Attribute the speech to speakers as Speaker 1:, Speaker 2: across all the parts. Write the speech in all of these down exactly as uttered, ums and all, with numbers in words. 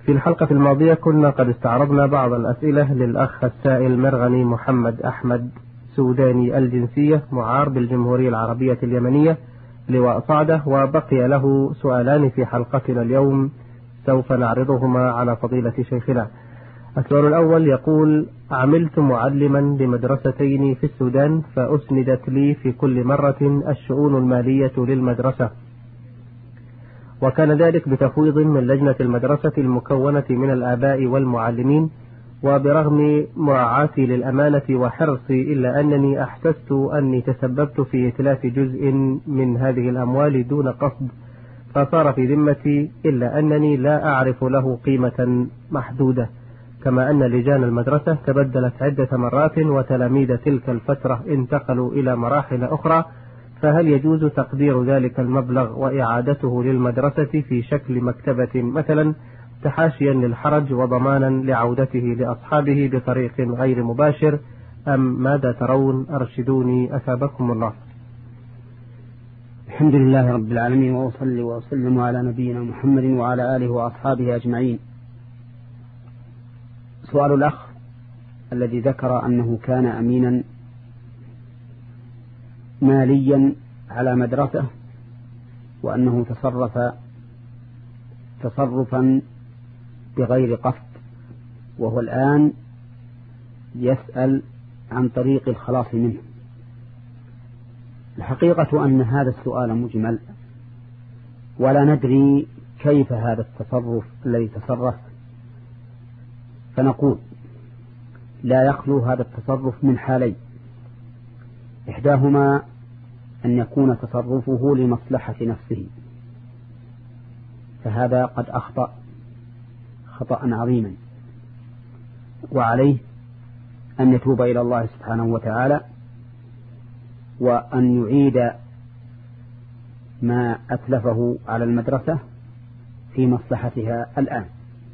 Speaker 1: في الحلقة الماضية كنا قد استعرضنا بعض الأسئلة للأخ السائل مرغني محمد أحمد سوداني الجنسية معار بالجمهورية العربية اليمنية لواء صعدة، وبقي له سؤالان في حلقتنا اليوم سوف نعرضهما على فضيلة شيخنا. السؤال الأول يقول: عملت معلما لمدرستين في السودان، فأسندت لي في كل مرة الشؤون المالية للمدرسة، وكان ذلك بتفويض من لجنة المدرسة المكونة من الآباء والمعلمين، وبرغم مراعاتي للأمانة وحرصي إلا أنني أحسست أني تسببت في إتلاف جزء من هذه الأموال دون قصد، فصار في ذمتي، إلا أنني لا أعرف له قيمة محدودة، كما أن لجان المدرسة تبدلت عدة مرات وتلاميذ تلك الفترة انتقلوا إلى مراحل أخرى، فهل يجوز تقدير ذلك المبلغ وإعادته للمدرسة في شكل مكتبة مثلا، تحاشيا للحرج وضمانا لعودته لأصحابه بطريق غير مباشر، أم ماذا ترون؟ أرشدوني أثابكم الله.
Speaker 2: الحمد لله رب العالمين، وأصلي وأسلم على نبينا محمد وعلى آله وأصحابه أجمعين. سؤال الأخ الذي ذكر أنه كان أمينا ماليا على مدرسة، وأنه تصرف تصرفا بغير قصد، وهو الآن يسأل عن طريق الخلاص منه. الحقيقة أن هذا السؤال مجمل، ولا ندري كيف هذا التصرف الذي تصرف، فنقول لا يخلو هذا التصرف من حالين: إحداهما أن يكون تصرفه لمصلحة نفسه، فهذا قد أخطأ خطأ عظيما، وعليه أن يتوب إلى الله سبحانه وتعالى، وأن يعيد ما أتلفه على المدرسة في مصلحتها الآن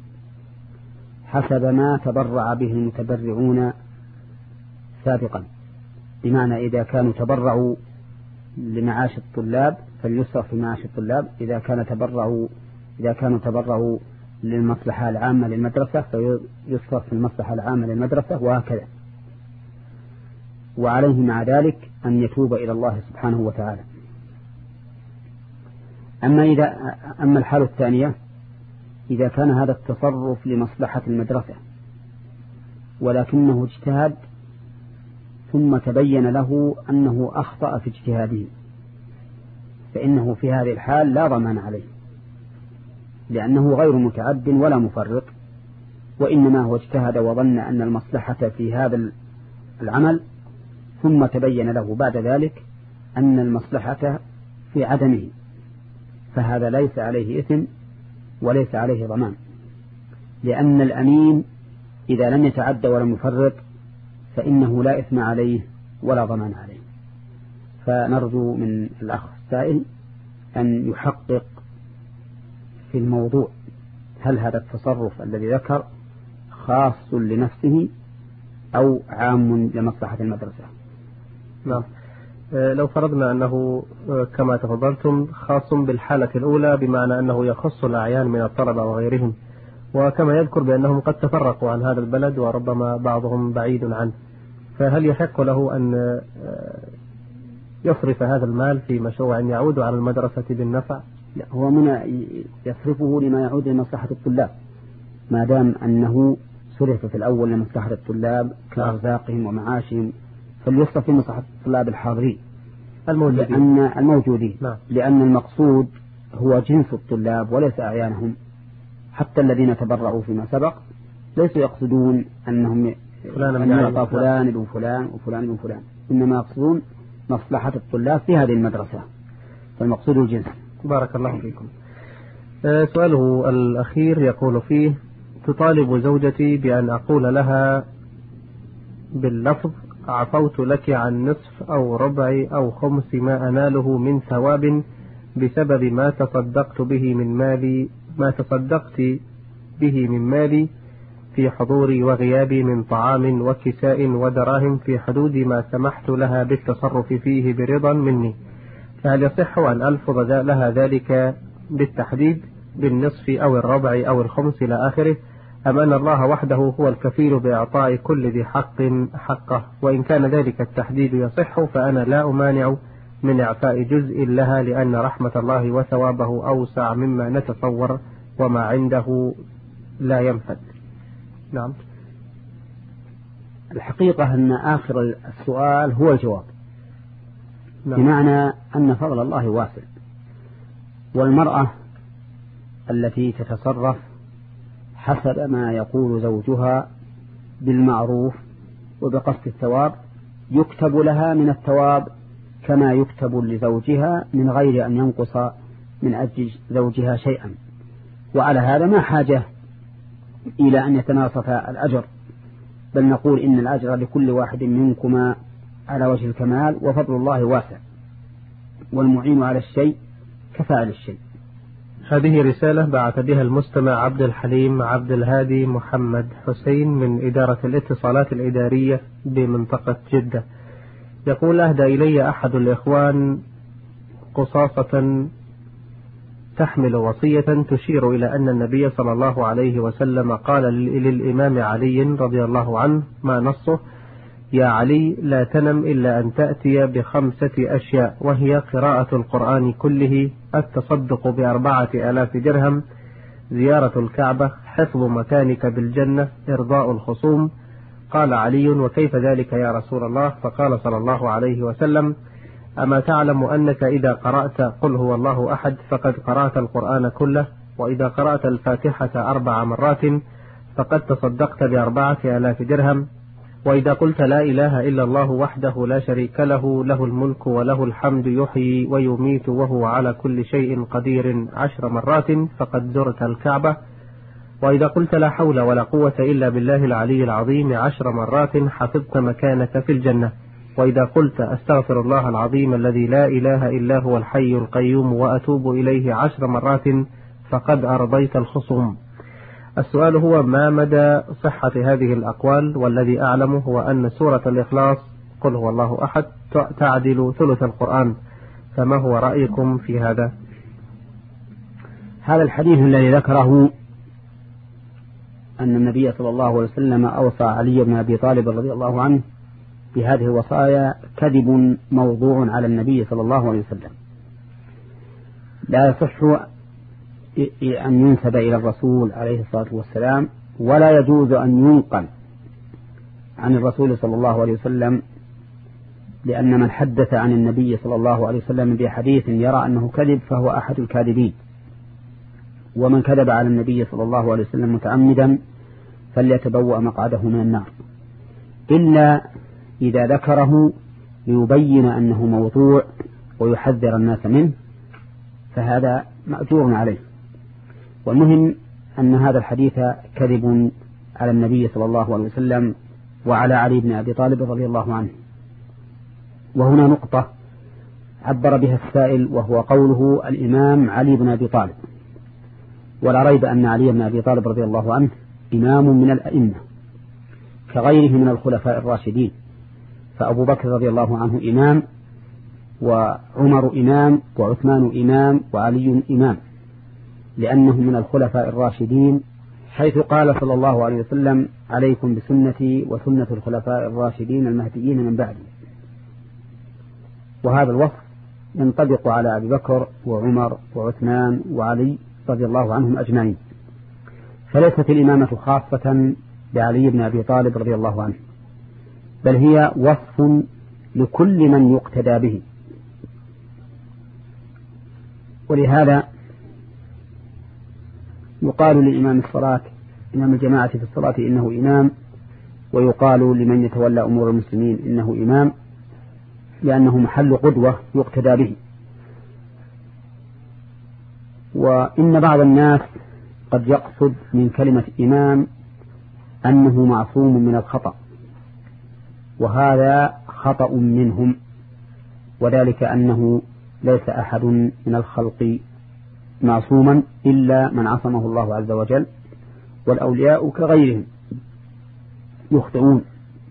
Speaker 2: حسب ما تبرع به المتبرعون سابقا. بمعنى إذا كانوا تبرعوا لمعاش الطلاب فليصرف في معاش الطلاب، إذا كان تبرعوا إذا كانوا تبرعوا للمصلحة العامة للمدرسة فيصرف في المصلحة العامة للمدرسة، وهكذا. وعليه مع ذلك أن يتوب إلى الله سبحانه وتعالى. أما إذا أما الحالة الثانية، إذا كان هذا التصرف لمصلحة المدرسة ولكنه اجتهد ثم تبين له أنه أخطأ في اجتهاده، فإنه في هذه الحال لا ضمان عليه، لأنه غير متعد ولا مفرط، وإنما هو اجتهد وظن أن المصلحة في هذا العمل، ثم تبين له بعد ذلك أن المصلحة في عدمه، فهذا ليس عليه إثم وليس عليه ضمان، لأن الأمين إذا لم يتعد ولم يفرط فإنه لا إثم عليه ولا ضمان عليه. فنرجو من الأخ السائل أن يحقق في الموضوع، هل هذا التصرف الذي ذكر خاص لنفسه أو عام لمصلحة المدرسة؟
Speaker 1: نعم. لو فرضنا أنه كما تفضلتم خاص بالحالة الأولى، بمعنى أنه يخص الأعيان من الطلبة وغيرهم، وكما يذكر بأنهم قد تفرقوا عن هذا البلد وربما بعضهم بعيد عنه، فهل يحق له أن يصرف هذا المال في مشروع يعود على المدرسة بالنفع؟
Speaker 2: لا، هو من يصرفه لما يعود لمصلحة الطلاب، ما دام أنه صرف في الأول لمصلحة الطلاب كأرزاقهم ومعاشهم، فليصرف في مصلحة الطلاب الحاضرين الموجودين، لأن, الموجودين. نعم. لأن المقصود هو جنس الطلاب وليس أعيانهم. حتى الذين تبرعوا فيما سبق ليسوا يقصدون أنهم أن يعطى فلان ابن فلان وفلان ابن فلان، إنما يقصدون مصلحة الطلاب في هذه المدرسة، فالمقصود الجنس.
Speaker 1: بارك الله فيكم. أه سؤاله الأخير يقول فيه: تطالب زوجتي بأن أقول لها باللفظ عفوت لك عن نصف أو ربع أو خمس ما أناله من ثواب بسبب ما تصدقت به من مالي ما تصدقت به من مالي في حضوري وغيابي من طعام وكساء ودراهم في حدود ما سمحت لها بالتصرف فيه برضا مني، فهل يصح أن ألفظ لها ذلك بالتحديد بالنصف أو الربع أو الخمس إلى آخره، أم أن الله وحده هو الكفيل بإعطاء كل ذي حق حقه؟ وإن كان ذلك التحديد يصح فأنا لا أمانع من إعفاء جزء لها، لأن رحمة الله وثوابه أوسع مما نتصور، وما عنده لا ينفد. نعم.
Speaker 2: الحقيقة أن آخر السؤال هو الجواب. نعم. بمعنى أن فضل الله واسع، والمرأة التي تتصرف حسب ما يقول زوجها بالمعروف وبقصد الثواب يكتب لها من الثواب كما يكتب لزوجها من غير أن ينقص من أجل زوجها شيئا. وعلى هذا ما حاجة إلى أن يتناصف الأجر، بل نقول إن الأجر لكل واحد منكما على وجه الكمال، وفضل الله واسع، والمعين على الشيء كفاعل الشيء.
Speaker 1: هذه رسالة بعث بها المستمع عبد الحليم عبد الهادي محمد حسين من إدارة الاتصالات الإدارية بمنطقة جدة. يقول: أهدى إلي أحد الإخوان قصاصة تحمل وصية تشير إلى أن النبي صلى الله عليه وسلم قال للإمام علي رضي الله عنه، ما نصه: يا علي لا تنم إلا أن تأتي بخمسة أشياء، وهي قراءة القرآن كله، التصدق بأربعة آلاف درهم، زيارة الكعبة، حفظ مكانك بالجنة، إرضاء الخصوم. قال علي: وكيف ذلك يا رسول الله؟ فقال صلى الله عليه وسلم: أما تعلم أنك إذا قرأت قل هو الله أحد فقد قرأت القرآن كله، وإذا قرأت الفاتحة أربع مرات فقد تصدقت بأربعة آلاف درهم، وإذا قلت لا إله إلا الله وحده لا شريك له له الملك وله الحمد يحيي ويميت وهو على كل شيء قدير عشر مرات فقد زرت الكعبة، وإذا قلت لا حول ولا قوة إلا بالله العلي العظيم عشر مرات حفظت مكانك في الجنة، وإذا قلت أستغفر الله العظيم الذي لا إله إلا هو الحي القيوم وأتوب إليه عشر مرات فقد أرضيت الخصوم. السؤال هو: ما مدى صحة هذه الأقوال؟ والذي أعلمه هو أن سورة الإخلاص قل هو الله أحد تعدل ثلث القرآن، فما هو رأيكم في هذا؟
Speaker 2: هذا الحديث الذي ذكره أن النبي صلى الله عليه وسلم أوصى علي بن أبي طالب رضي الله عنه بهذه الوصايا كذب موضوع على النبي صلى الله عليه وسلم، لا يصح أن ينسب إلى الرسول عليه الصلاة والسلام، ولا يجوز أن ينقل عن الرسول صلى الله عليه وسلم، لأن من حدث عن النبي صلى الله عليه وسلم بحديث يرى أنه كذب فهو أحد الكاذبين، ومن كذب على النبي صلى الله عليه وسلم متعمدا فليتبوأ مقعده من النار، إلا إذا ذكره ليبين أنه موضوع ويحذر الناس منه، فهذا مأجور عليه. والمهم أن هذا الحديث كذب على النبي صلى الله عليه وسلم وعلى علي بن أبي طالب رضي الله عنه. وهنا نقطة عبر بها السائل، وهو قوله الإمام علي بن أبي طالب، ولا ريب أن علي بن أبي طالب رضي الله عنه إمام من الأئمة كغيره من الخلفاء الراشدين، فأبو بكر رضي الله عنه إمام، وعمر إمام، وعثمان إمام، وعلي إمام، لأنه من الخلفاء الراشدين، حيث قال صلى الله عليه وسلم: عليكم بسنتي وسنة الخلفاء الراشدين المهديين من بعدي. وهذا الوصف ينطبق على أبي بكر وعمر وعثمان وعلي رضي الله عنهم أجمعين، فليست الإمامة خاصة بعلي بن أبي طالب رضي الله عنه، بل هي وصف لكل من يقتدى به. ولهذا يقال لإمام الصلاة إمام الجماعة في الصلاة إنه إمام، ويقال لمن يتولى أمور المسلمين إنه إمام، لأنه محل قدوة يقتدى به. وإن بعض الناس قد يقصد من كلمة إمام أنه معصوم من الخطأ، وهذا خطأ منهم، وذلك أنه ليس أحد من الخلق معصوما إلا من عصمه الله عز وجل، والأولياء كغيرهم يخطئون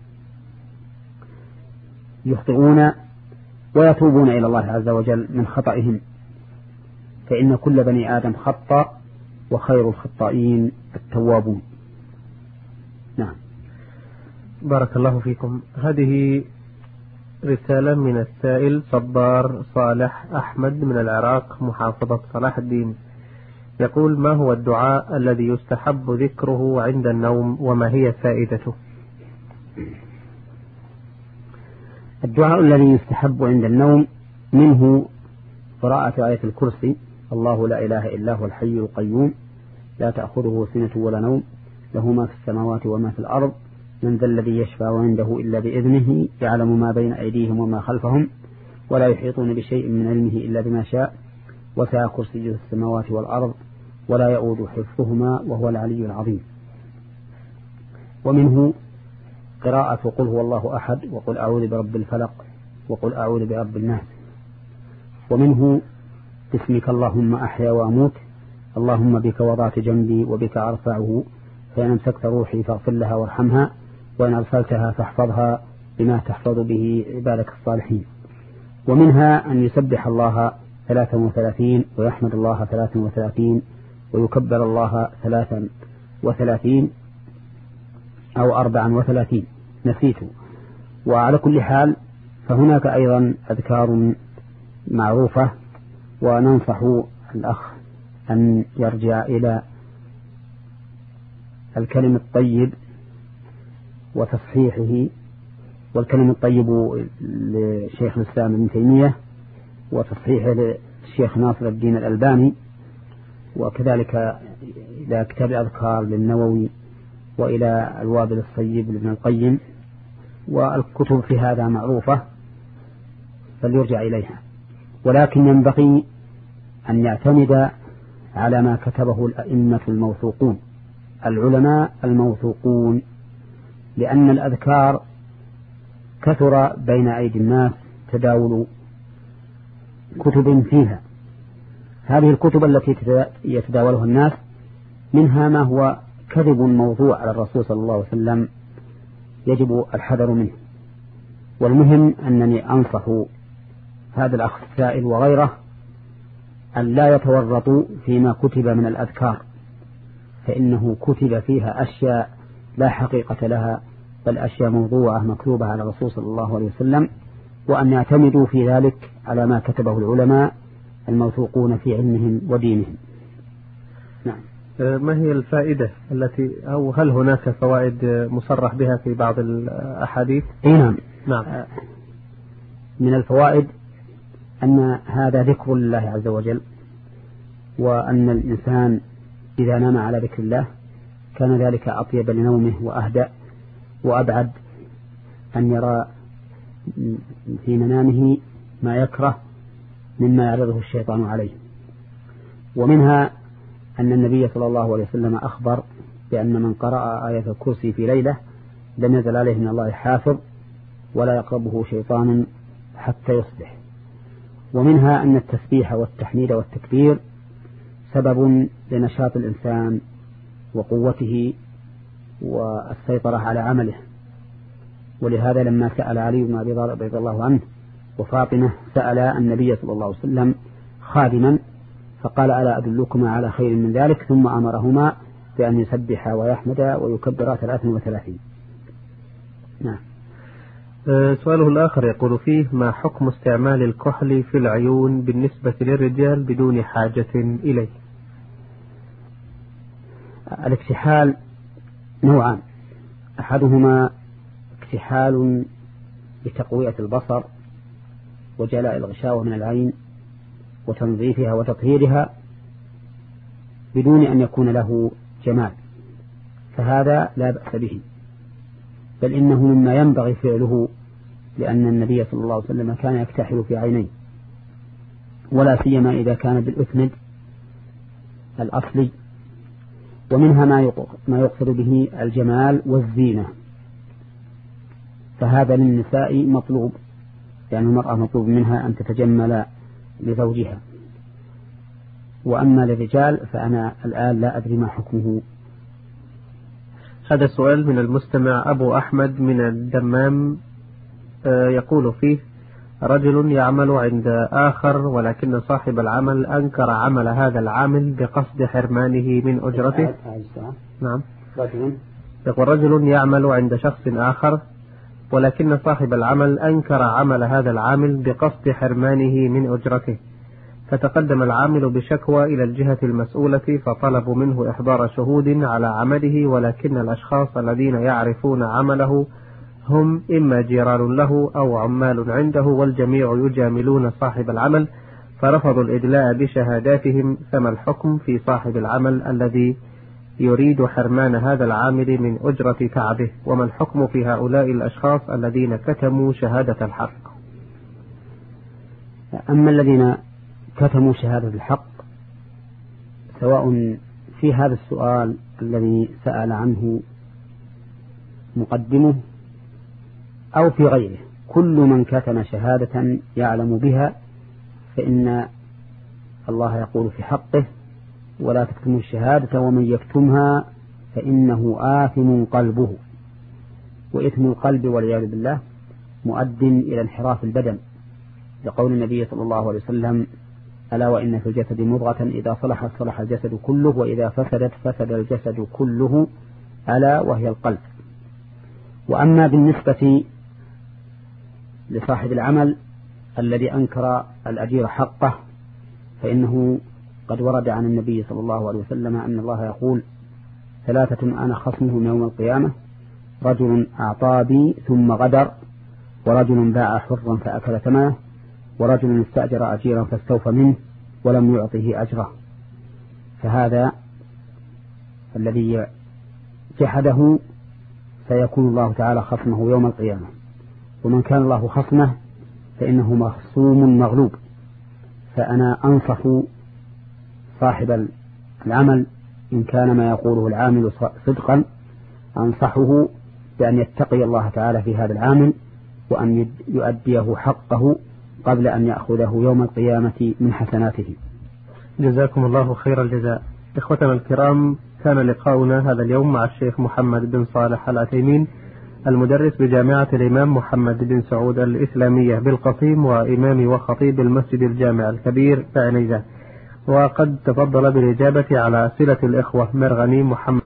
Speaker 2: يخطئون ويتوبون إلى الله عز وجل من خطئهم، فإن كل بني آدم خطأ وخير الخطائين التوابون. نعم.
Speaker 1: بارك الله فيكم. هذه رسالة من السائل صبار صالح أحمد من العراق محافظة صلاح الدين، يقول: ما هو الدعاء الذي يستحب ذكره عند النوم وما هي فائدته؟
Speaker 2: الدعاء الذي يستحب عند النوم منه قراءة آية الكرسي: الله لا إله إلا هو الحي القيوم لا تأخذه سنة ولا نوم له ما في السماوات وما في الأرض من ذا الذي يشفع عنده إلا بإذنه يعلم ما بين أيديهم وما خلفهم ولا يحيطون بشيء من علمه إلا بما شاء وسع كرسيه السماوات والأرض ولا يؤود حفظهما وهو العلي العظيم. ومنه قراءة قل هو الله أحد وقل أعوذ برب الفلق وقل أعوذ برب الناس. ومنه باسمك اللهم أحيا وأموت اللهم بك وضعت جنبي وبك أرفعه فإن أمسكت روحي فاغفر لها وارحمها وإن أرسلتها فاحفظها بما تحفظ به عبادك الصالحين. ومنها أن يسبح الله ثلاثا وثلاثين ويحمد الله ثلاثا وثلاثين ويكبر الله ثلاثا وثلاثين أو أربعا وثلاثين نسيته. وعلى كل حال فهناك أيضا أذكار معروفة، وننصح الأخ أن يرجع إلى الكلم الطيب وتصحيحه، والكلم الطيب لشيخ الإسلام ابن تيمية وتصحيحه للشيخ ناصر الدين الألباني، وكذلك إلى كتاب الأذكار للنووي وإلى الوابل الصيب لابن القيم، والكتب في هذا معروفة فليرجع إليها. ولكن ينبغي أن يعتمد على ما كتبه الأئمة الموثوقون العلماء الموثوقون، لأن الأذكار كثر بين أيدي الناس تداول كتب فيها. هذه الكتب التي يتداولها الناس منها ما هو كذب موضوع على الرسول صلى الله عليه وسلم يجب الحذر منه. والمهم أنني أنصح هذا الأخ السائل وغيره أن لا يتورطوا فيما كتب من الأذكار، فإنه كتب فيها أشياء لا حقيقة لها، بل أشياء موضوعة مكتوبة على الرسول صلى الله عليه وسلم، وأن يعتمدوا في ذلك على ما كتبه العلماء الموثوقون في علمهم ودينهم. نعم.
Speaker 1: ما هي الفائدة التي أو هل هناك فوائد مصرح بها في بعض الأحاديث؟
Speaker 2: نعم.
Speaker 1: نعم.
Speaker 2: من الفوائد أن هذا ذكر الله عز وجل، وأن الإنسان إذا نام على ذكر الله كان ذلك أطيب لنومه وأهدأ وأبعد أن يرى في منامه ما يكره مما يعرضه الشيطان عليه. ومنها أن النبي صلى الله عليه وسلم أخبر بأن من قرأ آية الكرسي في ليلة لم يزل عليه من الله حافظ ولا يقربه شيطان حتى يصبح. ومنها أن التسبيح والتحميد والتكبير سبب لنشاط الإنسان وقوته والسيطرة على عمله. ولهذا لما سأل علي بن أبي طالب رضي الله عنه وفاطمة سأل النبي صلى الله عليه وسلم خادما فقال: ألا أدلكما على خير من ذلك؟ ثم أمرهما بأن يسبح ويحمد ويكبر ثلاثا وثلاثين. نعم.
Speaker 1: سؤاله الآخر يقول فيه: ما حكم استعمال الكحل في العيون بالنسبة للرجال بدون حاجة إليه؟
Speaker 2: الاكتحال نوعان: أحدهما اكتحال لتقوية البصر وجلاء الغشاوة من العين وتنظيفها وتطهيرها بدون أن يكون له جمال، فهذا لا بأس به، بل إنه مما ينبغي فعله، لأن النبي صلى الله عليه وسلم كان يكتحل في عينيه، ولا سيما إذا كان بالأسند الأصلي. ومنها ما يقصد به الجمال والزينة، فهذا للنساء مطلوب، يعني المرأة مطلوب منها أن تتجمل لزوجها. وأما للرجال فأنا الآن لا أدري ما حكمه.
Speaker 1: هذا السؤال من المستمع أبو أحمد من الدمام، يقول فيه: رجل يعمل عند آخر ولكن صاحب العمل أنكر عمل هذا العامل بقصد حرمانه من أجرته. نعم. يقول رجل يعمل عند شخص آخر ولكن صاحب العمل أنكر عمل هذا العامل بقصد حرمانه من أجرته، فتقدم العامل بشكوى إلى الجهة المسؤولة فطلبوا منه إحضار شهود على عمله، ولكن الأشخاص الذين يعرفون عمله هم إما جيران له أو عمال عنده، والجميع يجاملون صاحب العمل فرفضوا الإدلاء بشهاداتهم. فما الحكم في صاحب العمل الذي يريد حرمان هذا العامل من أجرة تعبه؟ وما الحكم في هؤلاء الأشخاص الذين كتموا شهادة الحق؟
Speaker 2: أما الذين كتموا شهادة الحق سواء في هذا السؤال الذي سأل عنه مقدمه أو في غيره، كل من كتم شهادة يعلم بها فإن الله يقول في حقه: ولا تكتموا الشهادة ومن يكتمها فإنه آثم قلبه. وإثم القلب والعياذ بالله مؤد إلى انحراف البدن، لقول النبي صلى الله عليه وسلم: ألا وإن في الجسد مضغة إذا صلحت صلح الجسد كله وإذا فسدت فسد الجسد كله ألا وهي القلب. وأما بالنسبة لصاحب العمل الذي أنكر الأجير حقه فإنه قد ورد عن النبي صلى الله عليه وسلم أن الله يقول: ثلاثة أنا خصمهم يوم القيامة: رجل أعطى بي ثم غدر، ورجل باع حرا فأكل ثمنه، ورجل استأجر أجيرا فاستوفى منه ولم يعطه أجره. فهذا الذي جحده سيكون الله تعالى خصمه يوم القيامة، ومن كان الله خصمه فإنه مخصوم مغلوب. فأنا أنصح صاحب العمل إن كان ما يقوله العامل صدقا أنصحه بأن يتقي الله تعالى في هذا العامل وأن يؤديه حقه قبل أن يأخذه يوم القيامة من حسناته.
Speaker 1: جزاكم الله خير الجزاء. إخوتنا الكرام، كان لقاؤنا هذا اليوم مع الشيخ محمد بن صالح العثيمين، المدرس بجامعة الإمام محمد بن سعود الإسلامية بالقصيم، وإمام وخطيب المسجد الجامع الكبير بعنيزة، وقد تفضل بالإجابة على أسئلة الإخوة مرغني محمد